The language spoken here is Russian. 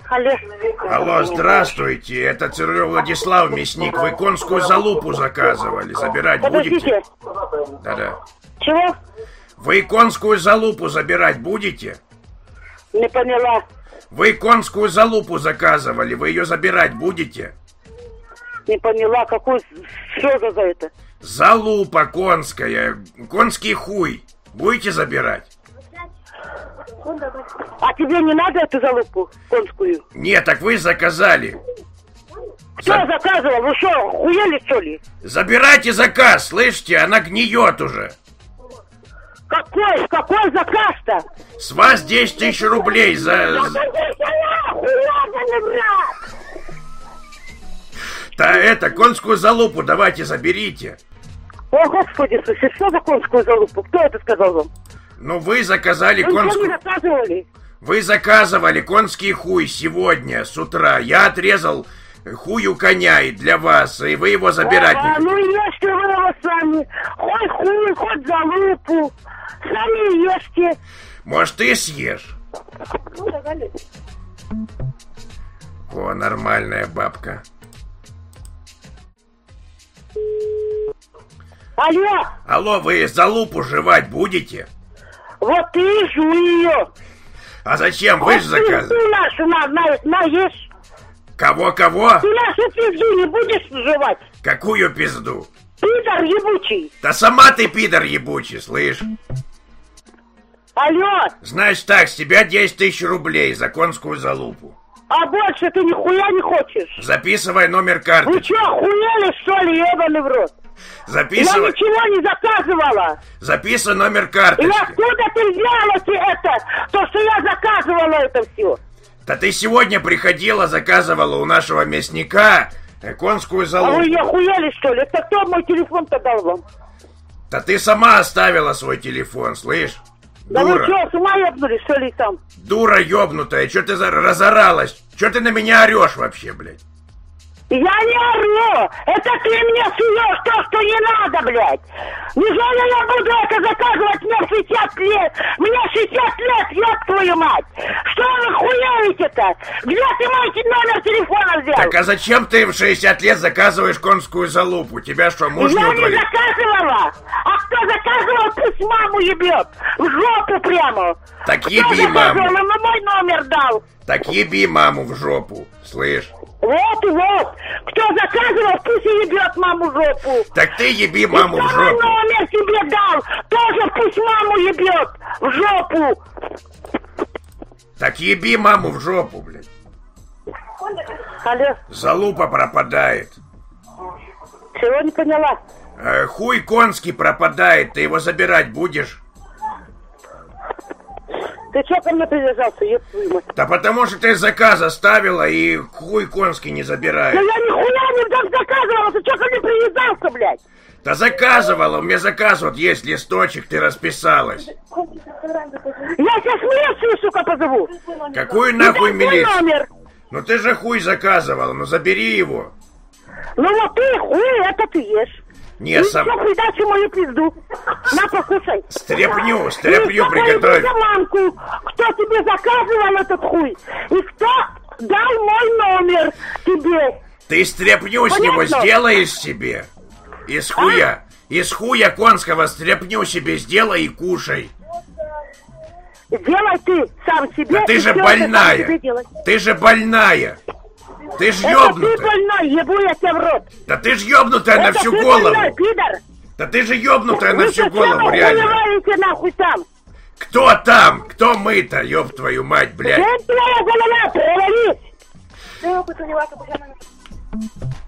Алло. Алло, здравствуйте, это Цирюльев Владислав, мясник. Вы конскую залупу заказывали, забирать будете? Да-да. Чего? Вы конскую залупу забирать будете? Не поняла. Вы конскую залупу заказывали, вы ее забирать будете? Не поняла, какой... Что за это? Залупа конская, конский хуй. Будете забирать? А тебе не надо эту залупу конскую? Нет, так вы заказали. Кто заказывал? Вы что, хуели, что ли? Забирайте заказ, слышите? Она гниет уже. Какой заказ-то? С вас 10 тысяч рублей за... Да это, конскую залупу давайте заберите. О, Господи, слушай, что за конскую залупу? Кто это сказал вам? Ну вы заказали Вы конскую... не заказывали? Вы заказывали конский хуй сегодня с утра. Я отрезал хую коня и для вас, и вы его забирать не хотите. Ну ешьте вы его сами. Хоть хуй, хоть залупу. Сами ешьте. Может, ты съешь? Ну, давай. О, нормальная бабка. Алло. Алло, вы залупу жевать будете? Вот ты и жуй ее. А зачем? Вы же заказывали. Ты нашу на ешь. Кого? Ты нашу пизду не будешь жевать? Какую пизду? Пидор ебучий. Да сама ты пидор ебучий, слышь? Алло. Значит так, с тебя 10 тысяч рублей за конскую залупу. А больше ты нихуя не хочешь? Записывай номер Вы карточки. что, охуели, что ли, ебаный в рот? Записывай. Я ничего не заказывала. Записывай номер И карточки. откуда ты взяла это? То, что я заказывала это все. Да ты сегодня приходила, заказывала у нашего мясника конскую А залупу. вы не охуели, что ли? Это кто мой телефон-то дал вам? Да ты сама оставила свой телефон, слышь? Да вы Дура. что, с ума ебнули, что ли, там? Дура ёбнутая, чё ты разоралась? Чё ты на меня орёшь вообще, блядь? Я не ору! Это ты мне суешь то, что не надо, блядь! Неужели я буду это заказывать? Мне 60 лет! Мне 60 лет, ёб твою мать! Что вы хуевите-то? Где ты мой номер телефона взял? Так а зачем ты в 60 лет заказываешь конскую залупу? Тебя что, муж не Я не удовлетворил? заказывала! А кто заказывал, пусть маму ебет! В жопу прямо! Так Кто еби маму! заказывал? Он мой номер дал! Так еби маму в жопу, слышь? Вот и вот! Кто заказывал, пусть и ебет маму в жопу! Так ты еби маму в Кто мой жопу! номер тебе дал, тоже пусть маму ебет в жопу! Так еби маму в жопу, блядь! Алло, Залупа пропадает. чего не поняла? Хуй конский пропадает, ты его забирать будешь? Ты что ко мне привязался, еб твою мать? Да потому что ты заказ оставила и хуй конский не Да забирает. я нихуя не так заказывала, ты что ко мне привязался, блядь? Да заказывала, у меня заказ вот есть, листочек, ты расписалась. Я сейчас милицию, сука, позову! Какую нахуй Дай свой милицию? номер! Ну ты же хуй заказывала, ну забери его. Ну вот ты хуй, это ты ешь. Не, И сам... всё, придачу мою пизду. На, покушай. Стряпню И приготовь. кто мамку, кто тебе заказывал этот хуй? И кто дал мой номер тебе? Ты стряпню с него Понятно? сделаешь себе. Из хуя. Из хуя конского стряпню себе сделай и кушай. Делай ты сам себе. Да ты и же всё это сам больная. себе делай. Ты же больная. Ты ж Это ты ёбнутая. больной, ебу я тебя в рот. Да ты ж ёбнутая на Это всю ты голову. больной, пидор. Да ты же ёбнутая на Вы всю что, голову, вы реально. хуеваете нахуй там? Кто там? Кто мы-то, ёб твою мать, блядь? Где твоя голова, провались? Ты опыт у него,